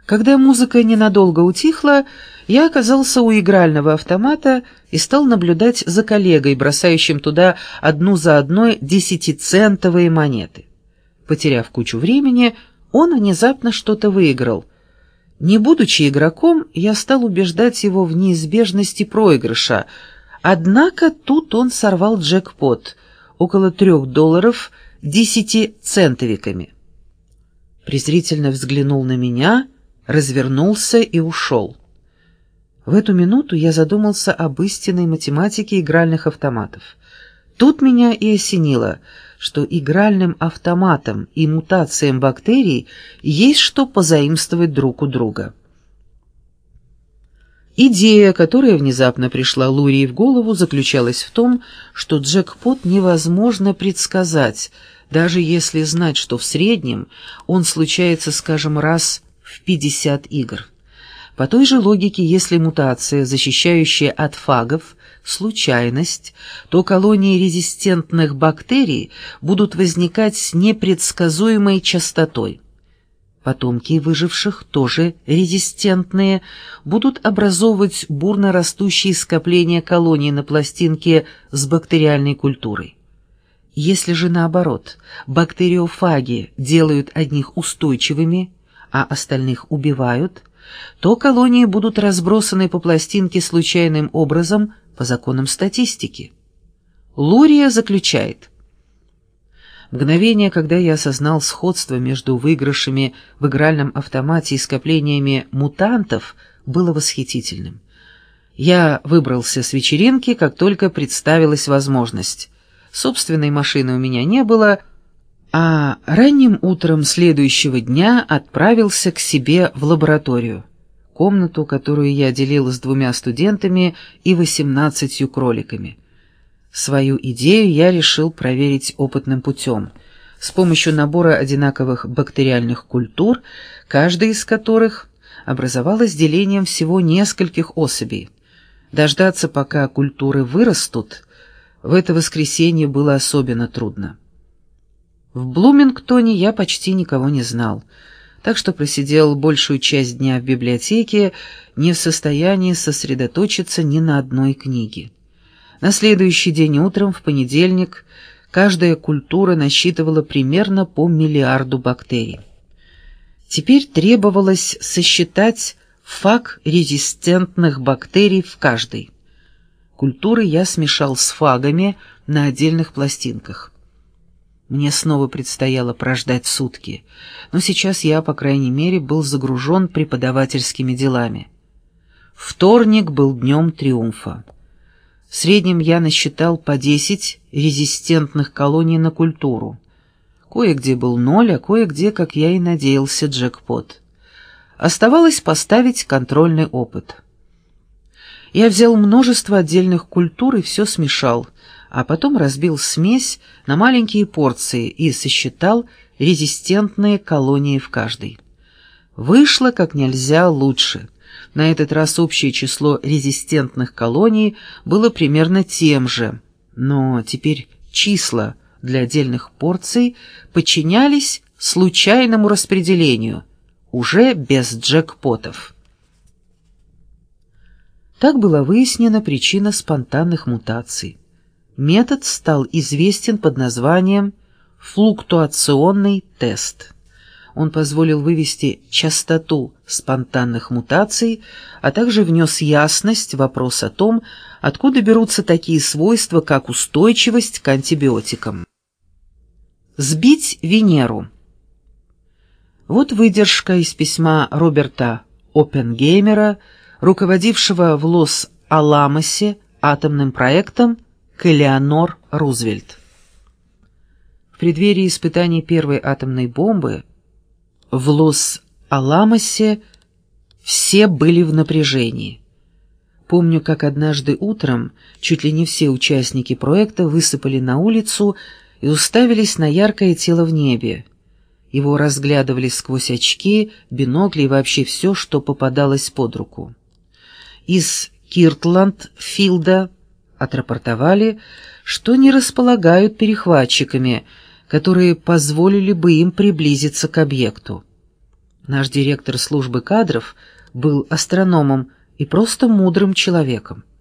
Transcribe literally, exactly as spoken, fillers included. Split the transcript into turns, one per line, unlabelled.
Когда музыка ненадолго утихла, я оказался у игрального автомата и стал наблюдать за коллегой, бросающим туда одну за одной десятицентовые монеты. Потеряв кучу времени, он внезапно что-то выиграл. Не будучи игроком, я стал убеждать его в неизбежности проигрыша, однако тут он сорвал джекпот — около трех долларов десятицентовиками. Презрительно взглянул на меня, развернулся и ушел. В эту минуту я задумался об истинной математике игральных автоматов. Тут меня и осенило, что игральным автоматам и мутациям бактерий есть что позаимствовать друг у друга. Идея, которая внезапно пришла Лурии в голову, заключалась в том, что джекпот невозможно предсказать, даже если знать, что в среднем он случается, скажем, раз в пятьдесят игр. По той же логике, если мутация, защищающая от фагов, случайность, то колонии резистентных бактерий будут возникать с непредсказуемой частотой. Потомки выживших, тоже резистентные, будут образовывать бурно растущие скопления колоний на пластинке с бактериальной культурой. Если же наоборот, бактериофаги делают одних устойчивыми, а остальных убивают, то колонии будут разбросаны по пластинке случайным образом по законам статистики. Лурия заключает: мгновение, когда я осознал сходство между выигрышами в игральном автомате и скоплениями мутантов, было восхитительным. Я выбрался с вечеринки, как только представилась возможность. Собственной машины у меня не было, а ранним утром следующего дня отправился к себе в лабораторию, комнату, которую я делил с двумя студентами и восемнадцатью кроликами. Свою идею я решил проверить опытным путем, с помощью набора одинаковых бактериальных культур, каждая из которых образовалась делением всего нескольких особей. Дождаться, пока культуры вырастут, в это воскресенье было особенно трудно. В Блумингтоне я почти никого не знал, так что просидел большую часть дня в библиотеке, не в состоянии сосредоточиться ни на одной книге. На следующий день утром, в понедельник, каждая культура насчитывала примерно по миллиарду бактерий. Теперь требовалось сосчитать фаг резистентных бактерий в каждой. Культуры я смешал с фагами на отдельных пластинках. Мне снова предстояло прождать сутки, но сейчас я, по крайней мере, был загружен преподавательскими делами. Вторник был днем триумфа. В среднем я насчитал по десять резистентных колоний на культуру. Кое-где был ноль, а кое-где, как я и надеялся, джекпот. Оставалось поставить контрольный опыт. Я взял множество отдельных культур и все смешал, а потом разбил смесь на маленькие порции и сосчитал резистентные колонии в каждой. Вышло как нельзя лучше. На этот раз общее число резистентных колоний было примерно тем же, но теперь числа для отдельных порций подчинялись случайному распределению, уже без джекпотов. Так была выяснена причина спонтанных мутаций. Метод стал известен под названием флуктуационный тест. Он позволил вывести частоту спонтанных мутаций, а также внес ясность в вопрос о том, откуда берутся такие свойства, как устойчивость к антибиотикам. Сбить Венеру. Вот выдержка из письма Роберта Оппенгеймера, руководившего в Лос-Аламосе атомным проектом, к Элеонор Рузвельт. В преддверии испытаний первой атомной бомбы в Лос-Аламосе все были в напряжении. Помню, как однажды утром чуть ли не все участники проекта высыпали на улицу и уставились на яркое тело в небе. Его разглядывали сквозь очки, бинокли и вообще все, что попадалось под руку. Из Киртланд-Филда отрапортовали, что не располагают перехватчиками, которые позволили бы им приблизиться к объекту. Наш директор службы кадров был астрономом и просто мудрым человеком.